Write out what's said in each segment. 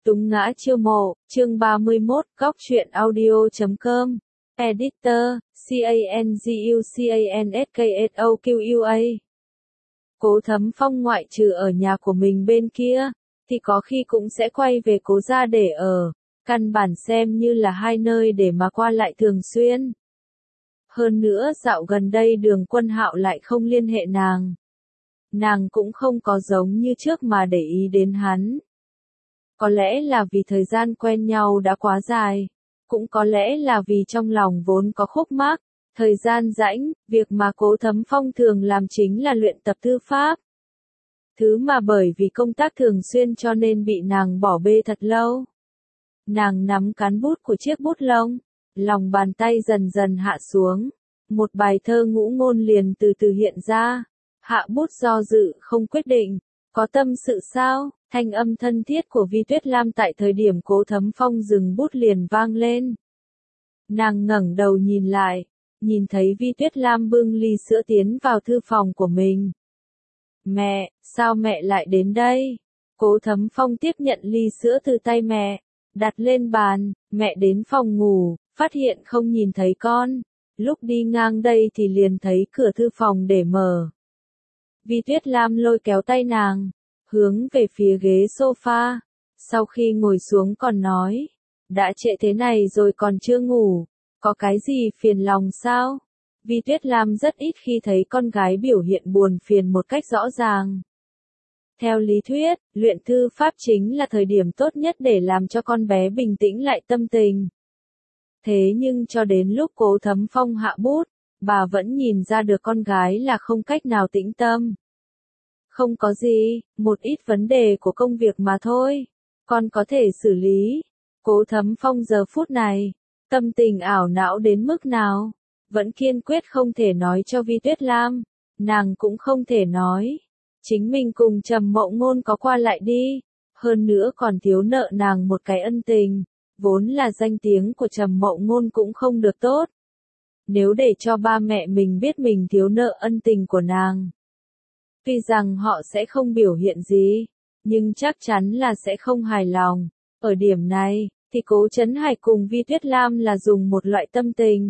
Túng ngã chiêu mộ, chương 31, góc truyện audio.com. Editor, CANGUCANSKSOQUA. Cố Thấm Phong ngoại trừ ở nhà của mình bên kia, thì có khi cũng sẽ quay về Cố gia để ở, căn bản xem như là hai nơi để mà qua lại thường xuyên. Hơn nữa dạo gần đây Đường Quân Hạo lại không liên hệ nàng. Nàng cũng không có giống như trước mà để ý đến hắn. Có lẽ là vì thời gian quen nhau đã quá dài, cũng có lẽ là vì trong lòng vốn có khúc mắc, thời gian rảnh, việc mà Cố Thấm Phong thường làm chính là luyện tập thư pháp. Thứ mà bởi vì công tác thường xuyên cho nên bị nàng bỏ bê thật lâu. Nàng nắm cán bút của chiếc bút lông, lòng bàn tay dần dần hạ xuống, một bài thơ ngũ ngôn liền từ từ hiện ra. Hạ bút do dự không quyết định, có tâm sự sao? Thanh âm thân thiết của Vi Tuyết Lam tại thời điểm Cố Thấm Phong dừng bút liền vang lên. Nàng ngẩng đầu nhìn lại, nhìn thấy Vi Tuyết Lam bưng ly sữa tiến vào thư phòng của mình. Mẹ, sao mẹ lại đến đây? Cố Thấm Phong tiếp nhận ly sữa từ tay mẹ, đặt lên bàn, mẹ đến phòng ngủ, phát hiện không nhìn thấy con. Lúc đi ngang đây thì liền thấy cửa thư phòng để mở. Vi Tuyết Lam lôi kéo tay nàng, hướng về phía ghế sofa. Sau khi ngồi xuống còn nói, đã trễ thế này rồi còn chưa ngủ, có cái gì phiền lòng sao? Vi Tuyết Lam rất ít khi thấy con gái biểu hiện buồn phiền một cách rõ ràng. Theo lý thuyết, luyện thư pháp chính là thời điểm tốt nhất để làm cho con bé bình tĩnh lại tâm tình. Thế nhưng cho đến lúc Cố Thấm Phong hạ bút, bà vẫn nhìn ra được con gái là không cách nào tĩnh tâm. Không có gì, một ít vấn đề của công việc mà thôi, con có thể xử lý. Cố Thấm Phong giờ phút này, tâm tình ảo não đến mức nào, vẫn kiên quyết không thể nói cho Vi Tuyết Lam, nàng cũng không thể nói. Chính mình cùng Trầm Mậu Ngôn có qua lại đi, hơn nữa còn thiếu nợ nàng một cái ân tình, vốn là danh tiếng của Trầm Mậu Ngôn cũng không được tốt. Nếu để cho ba mẹ mình biết mình thiếu nợ ân tình của nàng, tuy rằng họ sẽ không biểu hiện gì, nhưng chắc chắn là sẽ không hài lòng. Ở điểm này, thì Cố Chấn Hải cùng Vi Tuyết Lam là dùng một loại tâm tình.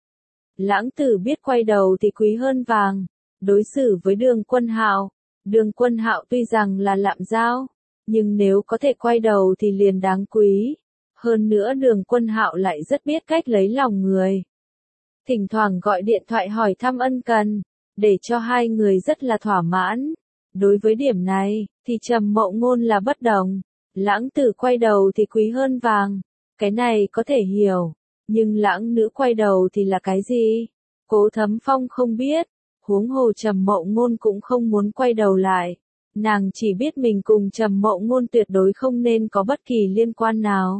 Lãng Tử biết quay đầu thì quý hơn vàng, đối xử với Đường Quân Hạo. Đường Quân Hạo tuy rằng là lạm giao, nhưng nếu có thể quay đầu thì liền đáng quý. Hơn nữa Đường Quân Hạo lại rất biết cách lấy lòng người. Thỉnh thoảng gọi điện thoại hỏi thăm ân cần, để cho hai người rất là thỏa mãn. Đối với điểm này, thì Trầm Mậu Ngôn là bất đồng. Lãng Tử quay đầu thì quý hơn vàng, cái này có thể hiểu. Nhưng lãng nữ quay đầu thì là cái gì? Cố Thấm Phong không biết, huống hồ Trầm Mậu Ngôn cũng không muốn quay đầu lại. Nàng chỉ biết mình cùng Trầm Mậu Ngôn tuyệt đối không nên có bất kỳ liên quan nào.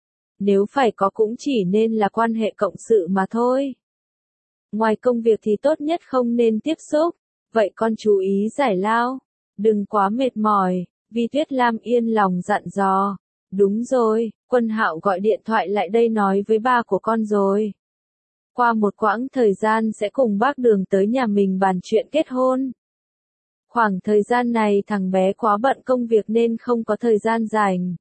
Nếu phải có cũng chỉ nên là quan hệ cộng sự mà thôi. Ngoài công việc thì tốt nhất không nên tiếp xúc, vậy con chú ý giải lao, đừng quá mệt mỏi. Vi Tuyết Lam yên lòng dặn dò. Đúng rồi, Quân Hạo gọi điện thoại lại đây nói với ba của con rồi. Qua một quãng thời gian sẽ cùng bác Đường tới nhà mình bàn chuyện kết hôn. Khoảng thời gian này thằng bé quá bận công việc nên không có thời gian rảnh.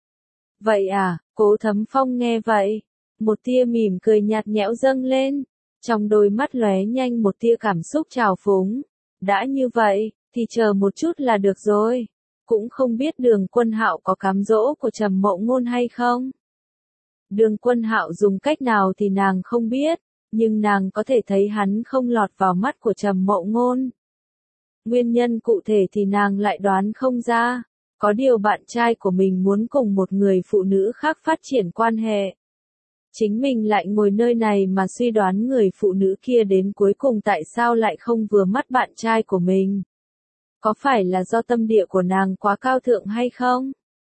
Vậy à, Cố Thấm Phong nghe vậy, một tia mỉm cười nhạt nhẽo dâng lên, trong đôi mắt lóe nhanh một tia cảm xúc trào phúng. Đã như vậy, thì chờ một chút là được rồi. Cũng không biết Đường Quân Hạo có cám dỗ của Trầm Mậu Ngôn hay không. Đường Quân Hạo dùng cách nào thì nàng không biết, nhưng nàng có thể thấy hắn không lọt vào mắt của Trầm Mậu Ngôn. Nguyên nhân cụ thể thì nàng lại đoán không ra. Có điều bạn trai của mình muốn cùng một người phụ nữ khác phát triển quan hệ. Chính mình lại ngồi nơi này mà suy đoán người phụ nữ kia đến cuối cùng tại sao lại không vừa mắt bạn trai của mình. Có phải là do tâm địa của nàng quá cao thượng hay không?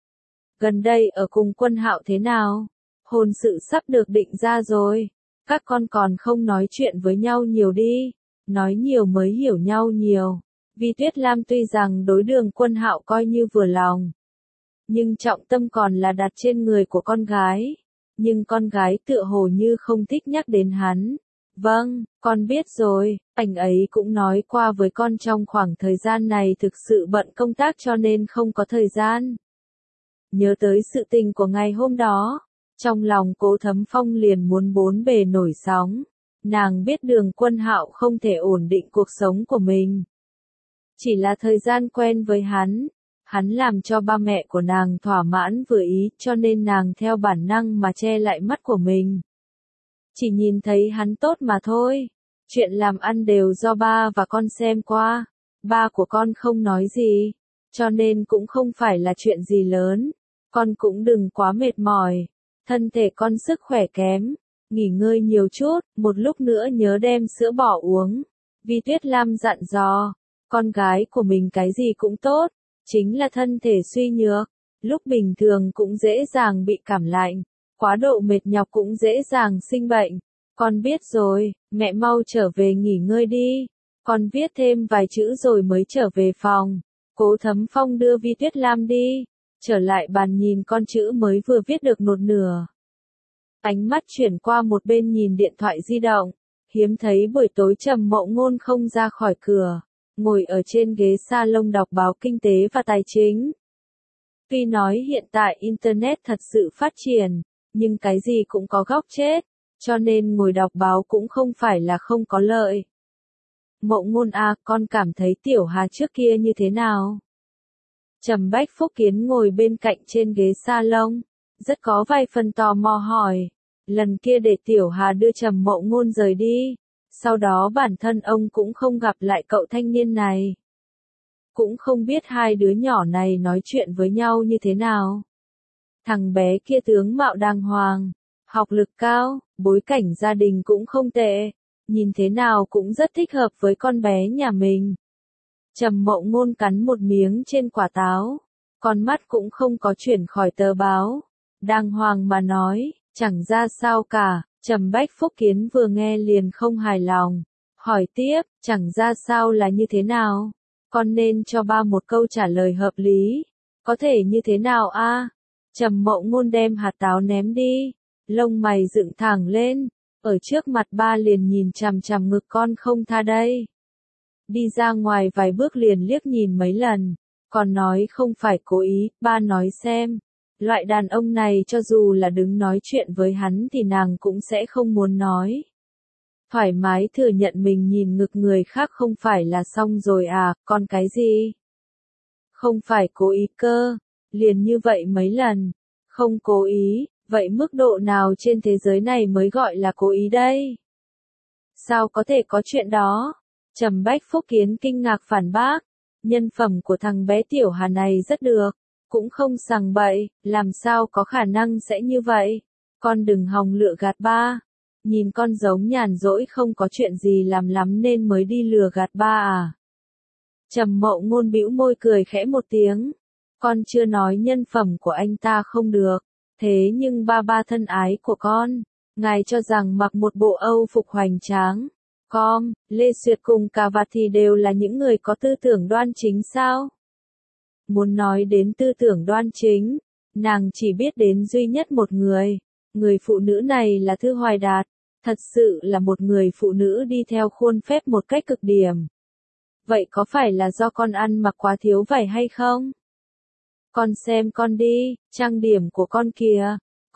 Gần đây ở cùng Quân Hạo thế nào? Hôn sự sắp được định ra rồi. Các con còn không nói chuyện với nhau nhiều đi. Nói nhiều mới hiểu nhau nhiều. Vi Tuyết Lam tuy rằng đối Đường Quân Hạo coi như vừa lòng, nhưng trọng tâm còn là đặt trên người của con gái. Nhưng con gái tựa hồ như không thích nhắc đến hắn. Vâng, con biết rồi, anh ấy cũng nói qua với con trong khoảng thời gian này thực sự bận công tác cho nên không có thời gian. nhớ tới sự tình của ngày hôm đó. Trong lòng Cố Thấm Phong liền muốn bốn bề nổi sóng. Nàng biết Đường Quân Hạo không thể ổn định cuộc sống của mình. Chỉ là thời gian quen với hắn làm cho ba mẹ của nàng thỏa mãn vừa ý, cho nên nàng theo bản năng mà che lại mắt của mình. Chỉ nhìn thấy hắn tốt mà thôi. Chuyện làm ăn đều do ba và con xem qua. Ba của con không nói gì, cho nên cũng không phải là chuyện gì lớn. Con cũng đừng quá mệt mỏi. Thân thể con sức khỏe kém, nghỉ ngơi nhiều chút, một lúc nữa nhớ đem sữa bò uống. Vi Tuyết Lam dặn dò, con gái của mình cái gì cũng tốt, chính là thân thể suy nhược, lúc bình thường cũng dễ dàng bị cảm lạnh, quá độ mệt nhọc cũng dễ dàng sinh bệnh. Con biết rồi, mẹ mau trở về nghỉ ngơi đi. Con viết thêm vài chữ rồi mới trở về phòng. Cố Thấm Phong đưa Vi Tuyết Lam đi, trở lại bàn nhìn con chữ mới vừa viết được một nửa. Ánh mắt chuyển qua một bên nhìn điện thoại di động, hiếm thấy buổi tối Trầm Mậu Ngôn không ra khỏi cửa, ngồi ở trên ghế salon đọc báo kinh tế và tài chính. Tuy nói hiện tại Internet thật sự phát triển, nhưng cái gì cũng có góc chết, cho nên ngồi đọc báo cũng không phải là không có lợi. Mậu Ngôn à, con cảm thấy Tiểu Hà trước kia như thế nào? Trầm Bách Phúc Kiến ngồi bên cạnh trên ghế salon, rất có vài phần tò mò hỏi. Lần kia để Tiểu Hà đưa Trầm Mậu Ngôn rời đi, sau đó bản thân ông cũng không gặp lại cậu thanh niên này. Cũng không biết hai đứa nhỏ này nói chuyện với nhau như thế nào. Thằng bé kia tướng mạo đàng hoàng, học lực cao, bối cảnh gia đình cũng không tệ, nhìn thế nào cũng rất thích hợp với con bé nhà mình. Trầm Mậu Ngôn cắn một miếng trên quả táo, con mắt cũng không có chuyển khỏi tờ báo. Đàng hoàng mà nói, chẳng ra sao cả. Trầm Bách Phúc Kiến vừa nghe liền không hài lòng, hỏi tiếp, chẳng ra sao là như thế nào? Con nên cho ba một câu trả lời hợp lý. Có thể như thế nào a? Trầm Mậu Ngôn đem hạt táo ném đi, lông mày dựng thẳng lên, ở trước mặt ba liền nhìn chằm chằm ngực con không tha đây. Đi ra ngoài vài bước liền liếc nhìn mấy lần, còn nói không phải cố ý, ba nói xem. Loại đàn ông này cho dù là đứng nói chuyện với hắn thì nàng cũng sẽ không muốn nói. Thoải mái thừa nhận mình nhìn ngực người khác không phải là xong rồi à, còn cái gì? Không phải cố ý cơ, liền như vậy mấy lần, không cố ý, vậy mức độ nào trên thế giới này mới gọi là cố ý đây? Sao có thể có chuyện đó? Trầm Bách Phúc Kiến kinh ngạc phản bác, nhân phẩm của thằng bé Tiểu Hà này rất được. Cũng không sằng bậy, làm sao có khả năng sẽ như vậy? Con đừng hòng lừa gạt ba. Nhìn con giống nhàn rỗi không có chuyện gì làm lắm nên mới đi lừa gạt ba à? Trầm Mậu Ngôn bĩu môi cười khẽ một tiếng. Con chưa nói nhân phẩm của anh ta không được. Thế nhưng ba thân ái của con, ngài cho rằng mặc một bộ Âu phục hoành tráng, Lê Duyệt cùng Cà Vạt thì đều là những người có tư tưởng đoan chính sao? Muốn nói đến tư tưởng đoan chính, nàng chỉ biết đến duy nhất một người. Người phụ nữ này là Thư Hoài Đạt, thật sự là một người phụ nữ đi theo khuôn phép một cách cực điểm. Vậy có phải là do con ăn mặc quá thiếu vải hay không? Con xem con đi, trang điểm của con kìa.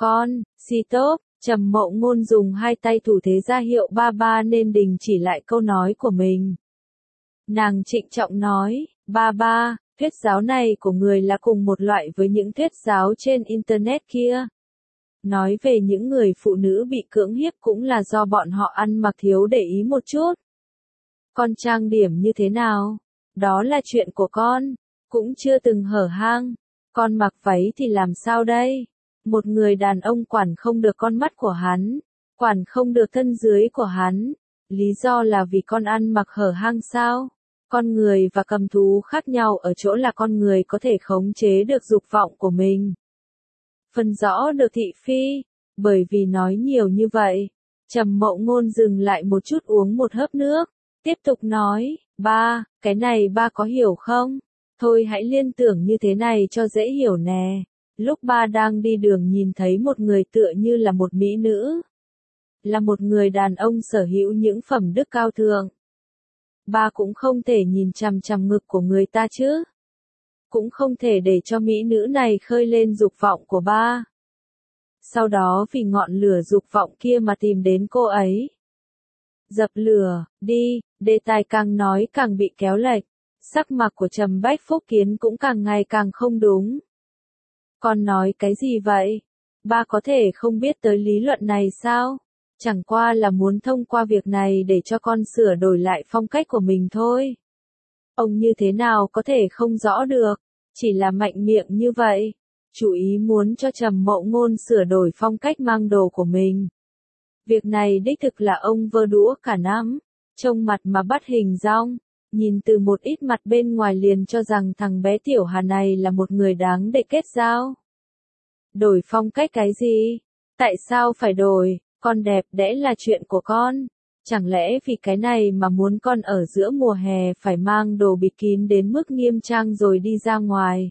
Si tốt, Trầm Mậu Ngôn dùng hai tay thủ thế ra hiệu ba nên đình chỉ lại câu nói của mình. Nàng trịnh trọng nói, ba, thuyết giáo này của người là cùng một loại với những thuyết giáo trên Internet kia. Nói về những người phụ nữ bị cưỡng hiếp cũng là do bọn họ ăn mặc thiếu để ý một chút. Con trang điểm như thế nào? Đó là chuyện của con, cũng chưa từng hở hang. Con mặc váy thì làm sao đây? Một người đàn ông quản không được con mắt của hắn, quản không được thân dưới của hắn. Lý do là vì con ăn mặc hở hang sao? Con người và cầm thú khác nhau ở chỗ là con người có thể khống chế được dục vọng của mình. Phân rõ được thị phi, bởi vì nói nhiều như vậy. Trầm Mậu Ngôn dừng lại một chút uống một hớp nước, tiếp tục nói, ba, cái này ba có hiểu không? Thôi hãy liên tưởng như thế này cho dễ hiểu nè. Lúc ba đang đi đường nhìn thấy một người tựa như là một mỹ nữ. Là một người đàn ông sở hữu những phẩm đức cao thượng. Ba cũng không thể nhìn chằm chằm ngực của người ta chứ. cũng không thể để cho mỹ nữ này khơi lên dục vọng của ba. Sau đó vì ngọn lửa dục vọng kia mà tìm đến cô ấy. Dập lửa, đi, đề tài càng nói càng bị kéo lệch, sắc mặt của Trầm Bách Phúc Kiến cũng càng ngày càng không đúng. Con nói cái gì vậy? Ba có thể không biết tới lý luận này sao? Chẳng qua là muốn thông qua việc này để cho con sửa đổi lại phong cách của mình thôi. Ông như thế nào có thể không rõ được, chỉ là mạnh miệng như vậy, chủ ý muốn cho Trầm Mậu Ngôn sửa đổi phong cách mang đồ của mình. Việc này đích thực là ông vơ đũa cả năm, trông mặt mà bắt hình dong, nhìn từ một ít mặt bên ngoài liền cho rằng thằng bé Tiểu Hà này là một người đáng để kết giao. Đổi phong cách cái gì? Tại sao phải đổi? Con đẹp đẽ là chuyện của con. Chẳng lẽ vì cái này mà muốn con ở giữa mùa hè phải mang đồ bịt kín đến mức nghiêm trang rồi đi ra ngoài?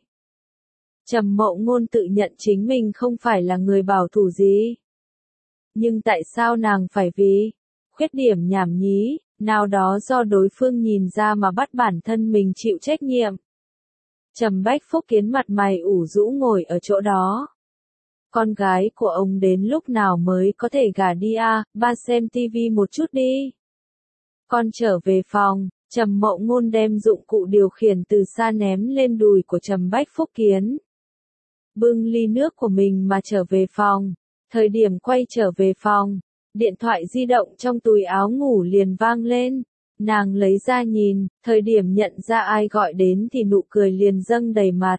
Trầm Mậu Ngôn tự nhận chính mình không phải là người bảo thủ gì. Nhưng tại sao nàng phải vì khuyết điểm nhảm nhí nào đó do đối phương nhìn ra mà bắt bản thân mình chịu trách nhiệm? Trầm Bách Phúc Kiến mặt mày ủ rũ ngồi ở chỗ đó. Con gái của ông đến lúc nào mới có thể gả đi à, ba xem tivi một chút đi. Con trở về phòng, Trầm Mậu Ngôn đem dụng cụ điều khiển từ xa ném lên đùi của Trầm Bách Phúc Kiến. Bưng ly nước của mình mà trở về phòng. Thời điểm quay trở về phòng, điện thoại di động trong túi áo ngủ liền vang lên. Nàng lấy ra nhìn, thời điểm nhận ra ai gọi đến thì nụ cười liền dâng đầy mặt.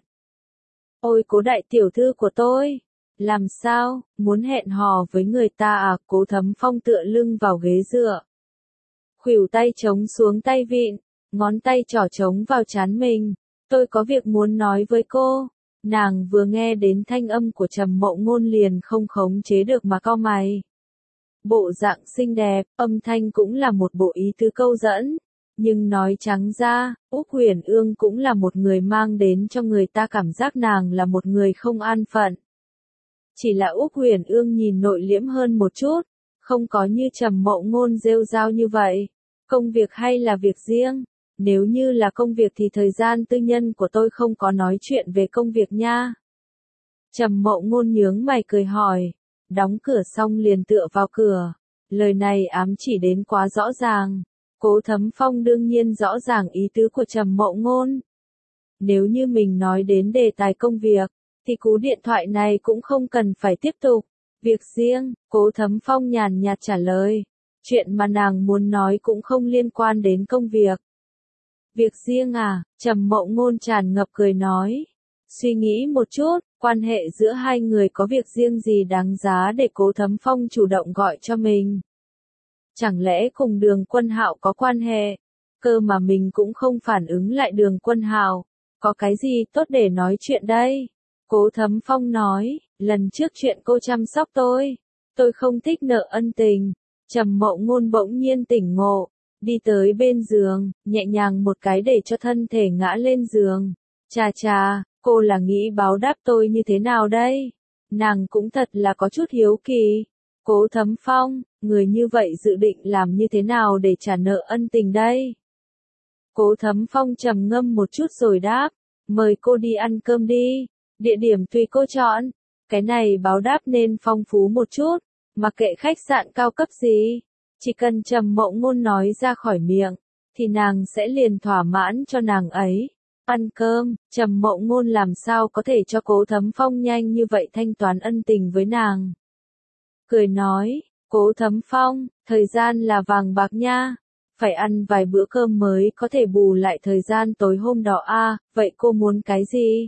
Ôi Cố đại tiểu thư của tôi! Làm sao, muốn hẹn hò với người ta à? Cố Thấm Phong tựa lưng vào ghế dựa. Khuỷu tay chống xuống tay vịn, ngón tay trỏ trống vào trán mình. Tôi có việc muốn nói với cô. Nàng vừa nghe đến thanh âm của Trầm Mậu Ngôn liền không khống chế được mà cau mày. Bộ dạng xinh đẹp, âm thanh cũng là một bộ ý tứ câu dẫn. Nhưng nói trắng ra, Úc Huyền Ương cũng là một người mang đến cho người ta cảm giác nàng là một người không an phận. Chỉ là Úc Huyền Ương nhìn nội liễm hơn một chút, không có như Trầm Mậu Ngôn rêu rao như vậy. Công việc hay là việc riêng? Nếu như là công việc thì thời gian tư nhân của tôi không có nói chuyện về công việc nha. Trầm Mậu Ngôn nhướng mày cười hỏi, đóng cửa xong liền tựa vào cửa. Lời này ám chỉ đến quá rõ ràng. Cố Thấm Phong đương nhiên rõ ràng ý tứ của Trầm Mậu Ngôn. Nếu như mình nói đến đề tài công việc, thì cú điện thoại này cũng không cần phải tiếp tục. Việc riêng, Cố Thấm Phong nhàn nhạt trả lời. Chuyện mà nàng muốn nói cũng không liên quan đến công việc. Việc riêng à? Trầm Mậu Ngôn tràn ngập cười nói. Suy nghĩ một chút, quan hệ giữa hai người có việc riêng gì đáng giá để Cố Thấm Phong chủ động gọi cho mình? Chẳng lẽ cùng Đường Quân Hạo có quan hệ? Cơ mà mình cũng không phản ứng lại Đường Quân Hạo. Có cái gì tốt để nói chuyện đây? Cố Thấm Phong nói, lần trước chuyện cô chăm sóc tôi không thích nợ ân tình. Trầm Mậu Ngôn bỗng nhiên tỉnh ngộ, đi tới bên giường, nhẹ nhàng một cái để cho thân thể ngã lên giường. Chà chà, cô là nghĩ báo đáp tôi như thế nào đây? Nàng cũng thật là có chút hiếu kỳ. Cố Thấm Phong, người như vậy dự định làm như thế nào để trả nợ ân tình đây? Cố Thấm Phong trầm ngâm một chút rồi đáp, mời cô đi ăn cơm đi. Địa điểm tùy cô chọn, cái này báo đáp nên phong phú một chút, mặc kệ khách sạn cao cấp gì, chỉ cần Trầm Mậu Ngôn nói ra khỏi miệng, thì nàng sẽ liền thỏa mãn cho nàng ấy. Ăn cơm, Trầm Mậu Ngôn làm sao có thể cho Cố Thấm Phong nhanh như vậy thanh toán ân tình với nàng. Cười nói, Cố Thấm Phong, thời gian là vàng bạc nha, phải ăn vài bữa cơm mới có thể bù lại thời gian tối hôm đó a, vậy cô muốn cái gì?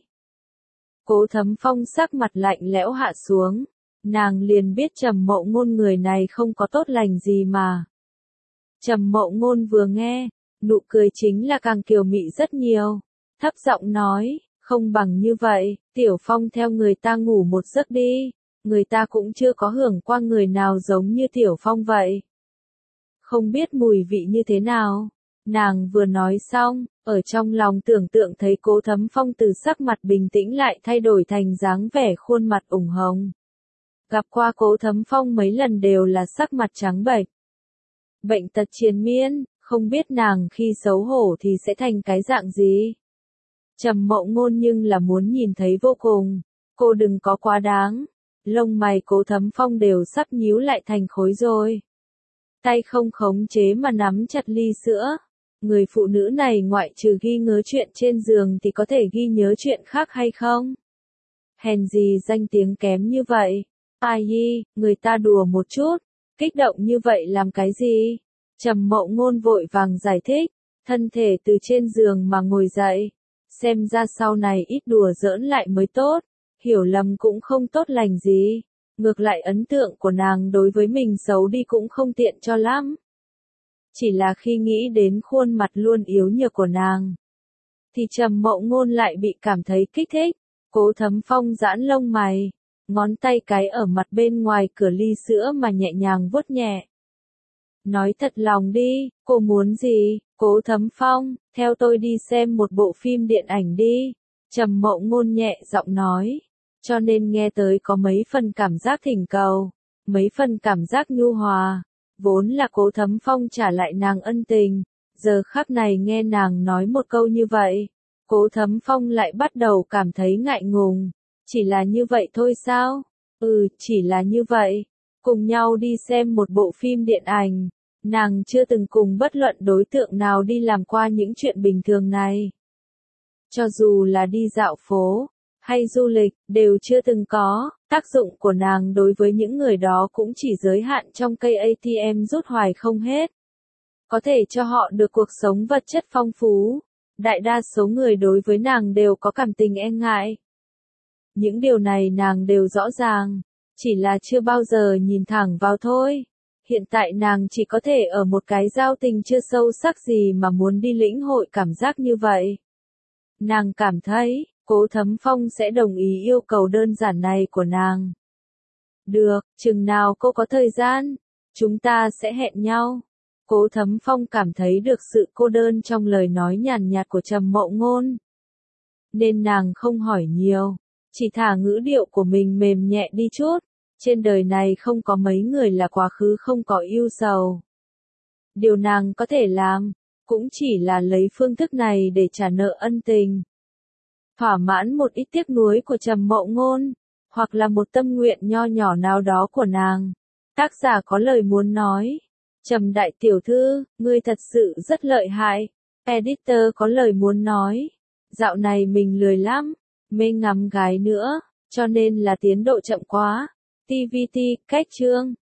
Cố Thấm Phong sắc mặt lạnh lẽo hạ xuống, nàng liền biết Trầm Mậu Ngôn người này không có tốt lành gì mà. Trầm Mậu Ngôn vừa nghe, nụ cười chính là càng kiều mị rất nhiều, thấp giọng nói, không bằng như vậy, Tiểu Phong theo người ta ngủ một giấc đi, người ta cũng chưa có hưởng qua người nào giống như Tiểu Phong vậy. Không biết mùi vị như thế nào. Nàng vừa nói xong, ở trong lòng tưởng tượng thấy Cố Thấm Phong từ sắc mặt bình tĩnh lại thay đổi thành dáng vẻ khuôn mặt ửng hồng. Gặp qua Cố Thấm Phong mấy lần đều là sắc mặt trắng bệch. Bệnh tật triền miên, không biết nàng khi xấu hổ thì sẽ thành cái dạng gì. Trầm Mộng Ngôn nhưng là muốn nhìn thấy vô cùng, cô đừng có quá đáng. Lông mày Cố Thấm Phong đều sắp nhíu lại thành khối rồi. Tay không khống chế mà nắm chặt ly sữa. Người phụ nữ này ngoại trừ ghi nhớ chuyện trên giường thì có thể ghi nhớ chuyện khác hay không? Hèn gì danh tiếng kém như vậy? Ai hi, người ta đùa một chút, kích động như vậy làm cái gì? Trầm Mộng Ngôn vội vàng giải thích, thân thể từ trên giường mà ngồi dậy. Xem ra sau này ít đùa giỡn lại mới tốt, hiểu lầm cũng không tốt lành gì. Ngược lại ấn tượng của nàng đối với mình xấu đi cũng không tiện cho lắm. Chỉ là khi nghĩ đến khuôn mặt luôn yếu nhược của nàng, thì Trầm Mộng Ngôn lại bị cảm thấy kích thích. Cố Thấm Phong giãn lông mày, ngón tay cái ở mặt bên ngoài cửa ly sữa mà nhẹ nhàng vuốt nhẹ. Nói thật lòng đi, cô muốn gì? Cố Thấm Phong, theo tôi đi xem một bộ phim điện ảnh đi. Trầm Mộng Ngôn nhẹ giọng nói, cho nên nghe tới có mấy phần cảm giác thỉnh cầu, mấy phần cảm giác nhu hòa. Vốn là Cố Thấm Phong trả lại nàng ân tình, giờ khắc này nghe nàng nói một câu như vậy, Cố Thấm Phong lại bắt đầu cảm thấy ngại ngùng. Chỉ là như vậy thôi sao? Chỉ là như vậy. Cùng nhau đi xem một bộ phim điện ảnh. Nàng chưa từng cùng bất luận đối tượng nào đi làm qua những chuyện bình thường này. Cho dù là đi dạo phố, hay du lịch, đều chưa từng có. Tác dụng của nàng đối với những người đó cũng chỉ giới hạn trong cây ATM rút hoài không hết. Có thể cho họ được cuộc sống vật chất phong phú. Đại đa số người đối với nàng đều có cảm tình e ngại. Những điều này nàng đều rõ ràng, chỉ là chưa bao giờ nhìn thẳng vào thôi. Hiện tại nàng chỉ có thể ở một cái giao tình chưa sâu sắc gì mà muốn đi lĩnh hội cảm giác như vậy. Nàng cảm thấy, Cố Thấm Phong sẽ đồng ý yêu cầu đơn giản này của nàng. Được, chừng nào cô có thời gian, chúng ta sẽ hẹn nhau. Cố Thấm Phong cảm thấy được sự cô đơn trong lời nói nhàn nhạt của Trầm Mộng Ngôn. Nên nàng không hỏi nhiều, chỉ thả ngữ điệu của mình mềm nhẹ đi chút. Trên đời này không có mấy người là quá khứ không có ưu sầu. Điều nàng có thể làm, cũng chỉ là lấy phương thức này để trả nợ ân tình. Thỏa mãn một ít tiếc nuối của Trầm Mộng Ngôn, hoặc là một tâm nguyện nho nhỏ nào đó của nàng. Tác giả có lời muốn nói. Trầm đại tiểu thư, ngươi thật sự rất lợi hại. Editor có lời muốn nói. Dạo này mình lười lắm, mê ngắm gái nữa, cho nên là tiến độ chậm quá. TVT, cách chương.